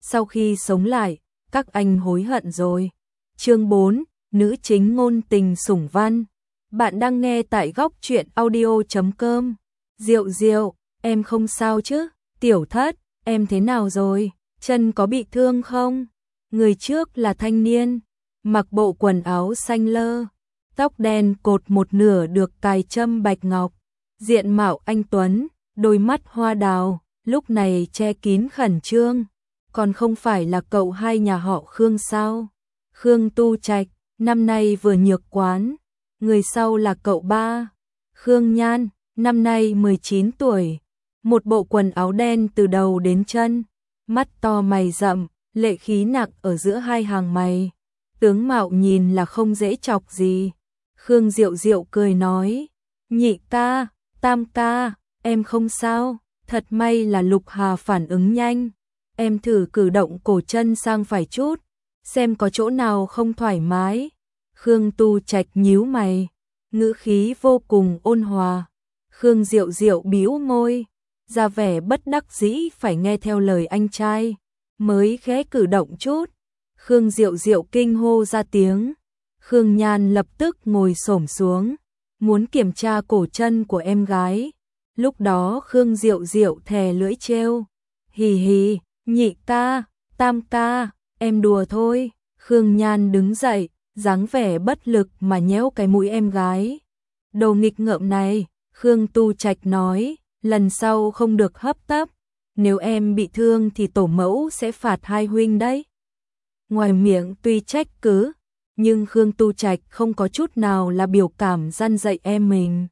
sau khi sống lại, các anh hối hận rồi. Chương 4, nữ chính ngôn tình sủng văn. Bạn đang nghe tại góc truyện audio.com. Diệu Diệu, em không sao chứ? Tiểu Thất, em thế nào rồi? Chân có bị thương không? Người trước là thanh niên, mặc bộ quần áo xanh lơ, tóc đen cột một nửa được cài châm bạch ngọc, diện mạo anh tuấn, đôi mắt hoa đào, lúc này che kín khẩn trương. Còn không phải là cậu hai nhà họ Khương sao? Khương Tu Trạch, năm nay vừa nhược quán. Người sau là cậu ba, Khương Nhan, năm nay 19 tuổi. Một bộ quần áo đen từ đầu đến chân, mắt to mày rậm, lệ khí nặng ở giữa hai hàng mày. Tướng mạo nhìn là không dễ chọc gì. Khương Diệu Diệu cười nói, nhị ca, tam ca, em không sao, thật may là Lục Hà phản ứng nhanh. Em thử cử động cổ chân sang phải chút, xem có chỗ nào không thoải mái. Khương Tu Trạch nhíu mày, ngữ khí vô cùng ôn hòa. Khương Diệu Diệu bĩu môi, ra vẻ bất đắc dĩ phải nghe theo lời anh trai, mới khẽ cử động chút. Khương Diệu Diệu kinh hô ra tiếng. Khương Nhan lập tức ngồi xổm xuống, muốn kiểm tra cổ chân của em gái. Lúc đó Khương Diệu Diệu thè lưỡi trêu, hì hì, nhị ca, tam ca, em đùa thôi. Khương Nhan đứng dậy, dáng vẻ bất lực mà nhéo cái mũi em gái. Đồ nghịch ngợm này, Khương Tu Trạch nói, lần sau không được hấp tấp, nếu em bị thương thì tổ mẫu sẽ phạt hai huynh đấy. Ngoài miệng tuy trách cứ, nhưng Khương Tu Trạch không có chút nào là biểu cảm răn dạy em mình.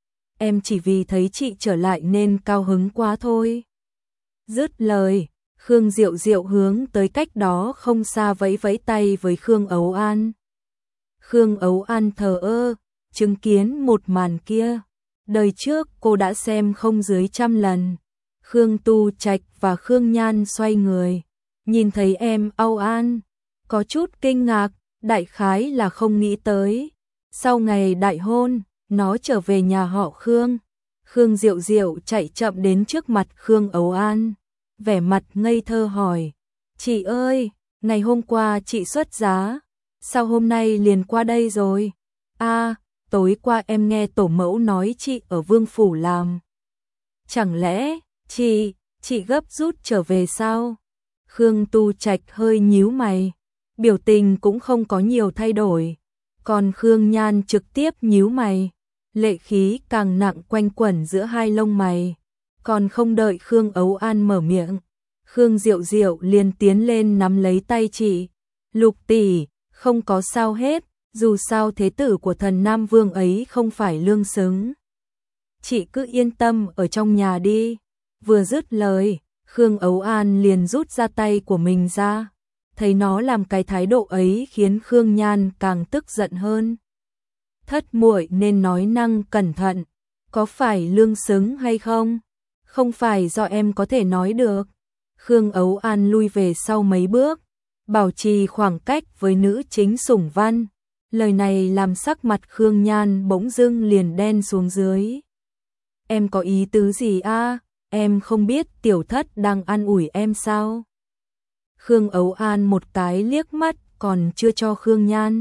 Em chỉ vì thấy chị trở lại nên cao hứng quá thôi. Dứt lời, Khương Diệu Diệu hướng tới cách đó không xa vẫy vẫy tay với Khương Ấu An. Khương Ấu An thờ ơ, chứng kiến một màn kia. Đời trước cô đã xem không dưới 100 lần. Khương Tu Trạch và Khương Nhan xoay người, nhìn thấy em Ấu An, có chút kinh ngạc, đại khái là không nghĩ tới. Sau ngày đại hôn, nó trở về nhà họ Khương. Khương Diệu Diệu chạy chậm đến trước mặt Khương Ấu An, vẻ mặt ngây thơ hỏi, chị ơi, ngày hôm qua chị xuất giá, sao hôm nay liền qua đây rồi? À, tối qua em nghe tổ mẫu nói chị ở Vương Phủ làm. Chẳng lẽ, chị gấp rút trở về sao? Khương Tu Trạch hơi nhíu mày, biểu tình cũng không có nhiều thay đổi. Còn Khương Nhan trực tiếp nhíu mày, lệ khí càng nặng quanh quẩn giữa hai lông mày. Còn không đợi Khương Ấu An mở miệng, Khương Diệu Diệu liền tiến lên nắm lấy tay chị. Lục tỷ, không có sao hết, dù sao thế tử của thần Nam Vương ấy không phải lương xứng. Chị cứ yên tâm ở trong nhà đi. Vừa dứt lời, Khương Ấu An liền rút ra tay của mình ra. Thấy nó làm cái thái độ ấy khiến Khương Nhan càng tức giận hơn. Thất muội nên nói năng cẩn thận, có phải lương xứng hay không? Không phải do em có thể nói được. Khương Ấu An lui về sau mấy bước, bảo trì khoảng cách với nữ chính sủng văn. Lời này làm sắc mặt Khương Nhan bỗng dưng liền đen xuống dưới. Em có ý tứ gì a? Em không biết Tiểu Thất đang an ủi em sao? Khương Ấu An một cái liếc mắt còn chưa cho Khương Nhan.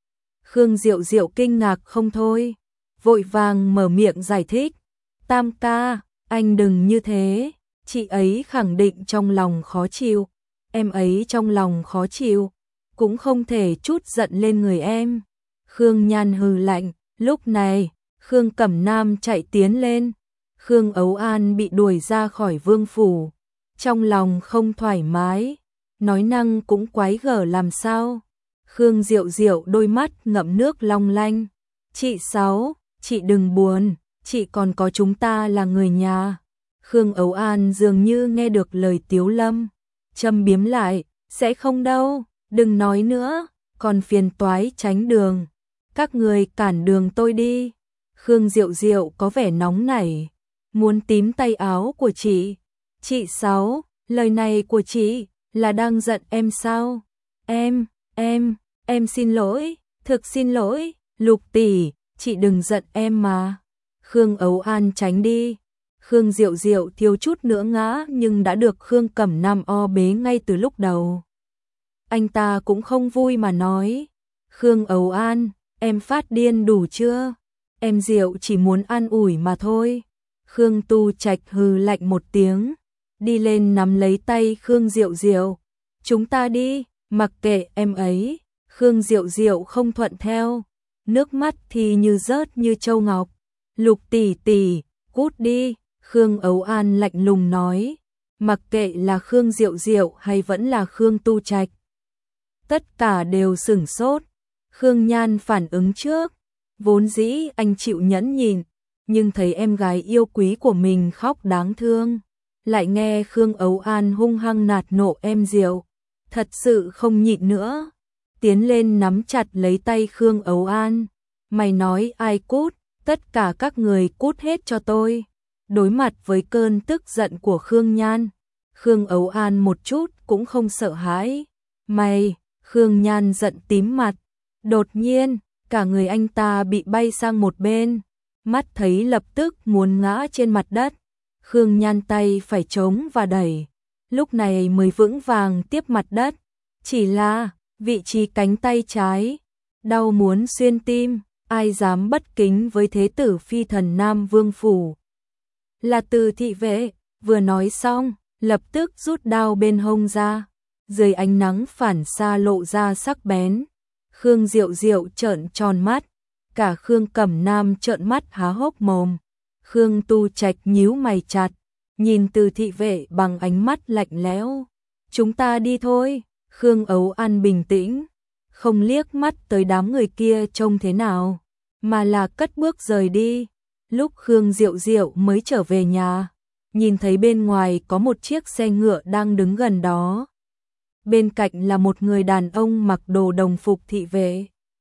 Khương Diệu Diệu kinh ngạc không thôi, vội vàng mở miệng giải thích. Tam ca, anh đừng như thế, chị ấy khẳng định trong lòng khó chịu. Em ấy trong lòng khó chịu, cũng không thể chút giận lên người em. Khương Nhan hừ lạnh, lúc này, Khương Cẩm Nam chạy tiến lên. Khương Ấu An bị đuổi ra khỏi vương phủ, trong lòng không thoải mái, nói năng cũng quái gở làm sao. Khương Diệu Diệu đôi mắt ngậm nước long lanh. Chị Sáu, chị đừng buồn, chị còn có chúng ta là người nhà. Khương Ấu An dường như nghe được lời Tiếu Lâm, châm biếm lại, sẽ không đâu, đừng nói nữa, còn phiền toái tránh đường. Các người cản đường tôi đi. Khương Diệu Diệu có vẻ nóng nảy, muốn tím tay áo của chị. Chị Sáu, lời này của chị là đang giận em sao? Em xin lỗi, thực xin lỗi, Lục tỷ, chị đừng giận em mà. Khương Ấu An tránh đi. Khương Diệu Diệu thiếu chút nữa ngã nhưng đã được Khương Cẩm Nam o bế ngay từ lúc đầu. Anh ta cũng không vui mà nói, Khương Ấu An, em phát điên đủ chưa? Em Diệu chỉ muốn an ủi mà thôi. Khương Tu Trạch hừ lạnh một tiếng, đi lên nắm lấy tay Khương Diệu Diệu. Chúng ta đi, mặc kệ em ấy. Khương Diệu Diệu không thuận theo, nước mắt thì như rớt như châu ngọc. Lục tỷ tỷ, cút đi. Khương Ấu An lạnh lùng nói, mặc kệ là Khương Diệu Diệu hay vẫn là Khương Tu Trạch. Tất cả đều sửng sốt. Khương Nhan phản ứng trước, vốn dĩ anh chịu nhẫn nhịn, nhưng thấy em gái yêu quý của mình khóc đáng thương, lại nghe Khương Ấu An hung hăng nạt nộ em Diệu, thật sự không nhịn nữa, tiến lên nắm chặt lấy tay Khương Ấu An. Mày nói ai cút, tất cả các người cút hết cho tôi. Đối mặt với cơn tức giận của Khương Nhan, Khương Ấu An một chút cũng không sợ hãi. Mày, Khương Nhan giận tím mặt, đột nhiên, cả người anh ta bị bay sang một bên, mắt thấy lập tức muốn ngã trên mặt đất. Khương Nhan tay phải chống và đẩy, lúc này mới vững vàng tiếp mặt đất. Chỉ là, vị trí cánh tay trái, đau muốn xuyên tim, ai dám bất kính với thế tử phi thần Nam Vương Phủ. Là Từ thị vệ, vừa nói xong, lập tức rút đao bên hông ra, dưới ánh nắng phản xa lộ ra sắc bén. Khương Diệu Diệu trợn tròn mắt, cả Khương Cẩm Nam trợn mắt há hốc mồm. Khương Tu Trạch nhíu mày chặt, nhìn Từ thị vệ bằng ánh mắt lạnh lẽo. Chúng ta đi thôi. Khương Ấu An bình tĩnh, không liếc mắt tới đám người kia trông thế nào, mà là cất bước rời đi. Lúc Khương Diệu Diệu mới trở về nhà, nhìn thấy bên ngoài có một chiếc xe ngựa đang đứng gần đó. Bên cạnh là một người đàn ông mặc đồ đồng phục thị vệ.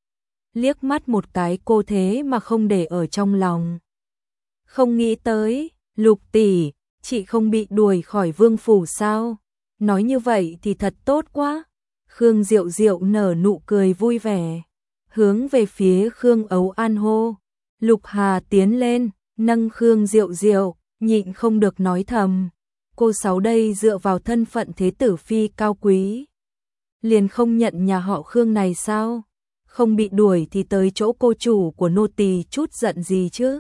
Liếc mắt một cái cô thế mà không để ở trong lòng. Không nghĩ tới, Lục tỷ, chị không bị đuổi khỏi Vương Phủ sao? Nói như vậy thì thật tốt quá. Khương Diệu Diệu nở nụ cười vui vẻ, hướng về phía Khương Ấu An hô. Lục Hà tiến lên, nâng Khương Diệu Diệu, nhịn không được nói thầm. Cô Sáu đây dựa vào thân phận thế tử phi cao quý, liền không nhận nhà họ Khương này sao? Không bị đuổi thì tới chỗ cô chủ của nô tỳ chút giận gì chứ?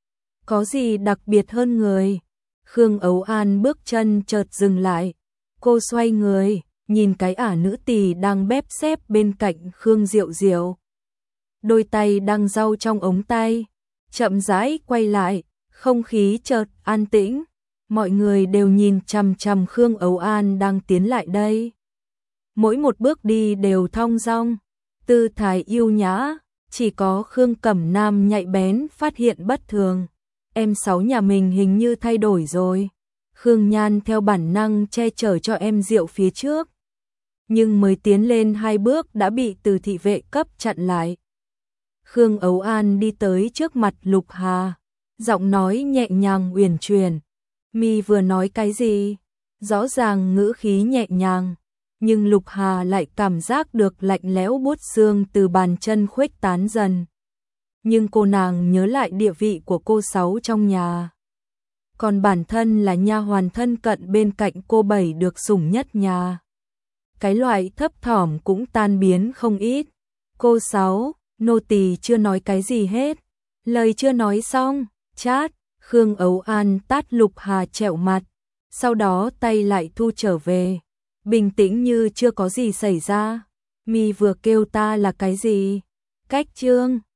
Có gì đặc biệt hơn người? Khương Ấu An bước chân chợt dừng lại, cô xoay người, nhìn cái ả nữ tỳ đang bép xép bên cạnh Khương Diệu Diệu. Đôi tay đang giau trong ống tay, chậm rãi quay lại, không khí chợt an tĩnh, mọi người đều nhìn chằm chằm Khương Ấu An đang tiến lại đây. Mỗi một bước đi đều thong dong, tư thái yêu nhã, chỉ có Khương Cẩm Nam nhạy bén phát hiện bất thường. Em Sáu nhà mình hình như thay đổi rồi. Khương Nhan theo bản năng che chở cho em Diệu phía trước, nhưng mới tiến lên 2 bước đã bị Từ thị vệ cấp chặn lại. Khương Ấu An đi tới trước mặt Lục Hà, giọng nói nhẹ nhàng uyển chuyển. Mi vừa nói cái gì? Rõ ràng ngữ khí nhẹ nhàng, nhưng Lục Hà lại cảm giác được lạnh lẽo buốt xương từ bàn chân khuếch tán dần. Nhưng cô nàng nhớ lại địa vị của cô Sáu trong nhà, còn bản thân là nha hoàn thân cận bên cạnh cô Bảy được sủng nhất nhà. Cái loại thấp thỏm cũng tan biến không ít. Cô Sáu, nô tỳ chưa nói cái gì hết. Lời chưa nói xong, chát, Khương Ấu An tát Lục Hà trẹo mặt, sau đó tay lại thu trở về, bình tĩnh như chưa có gì xảy ra. Mi vừa kêu ta là cái gì? Cách trương.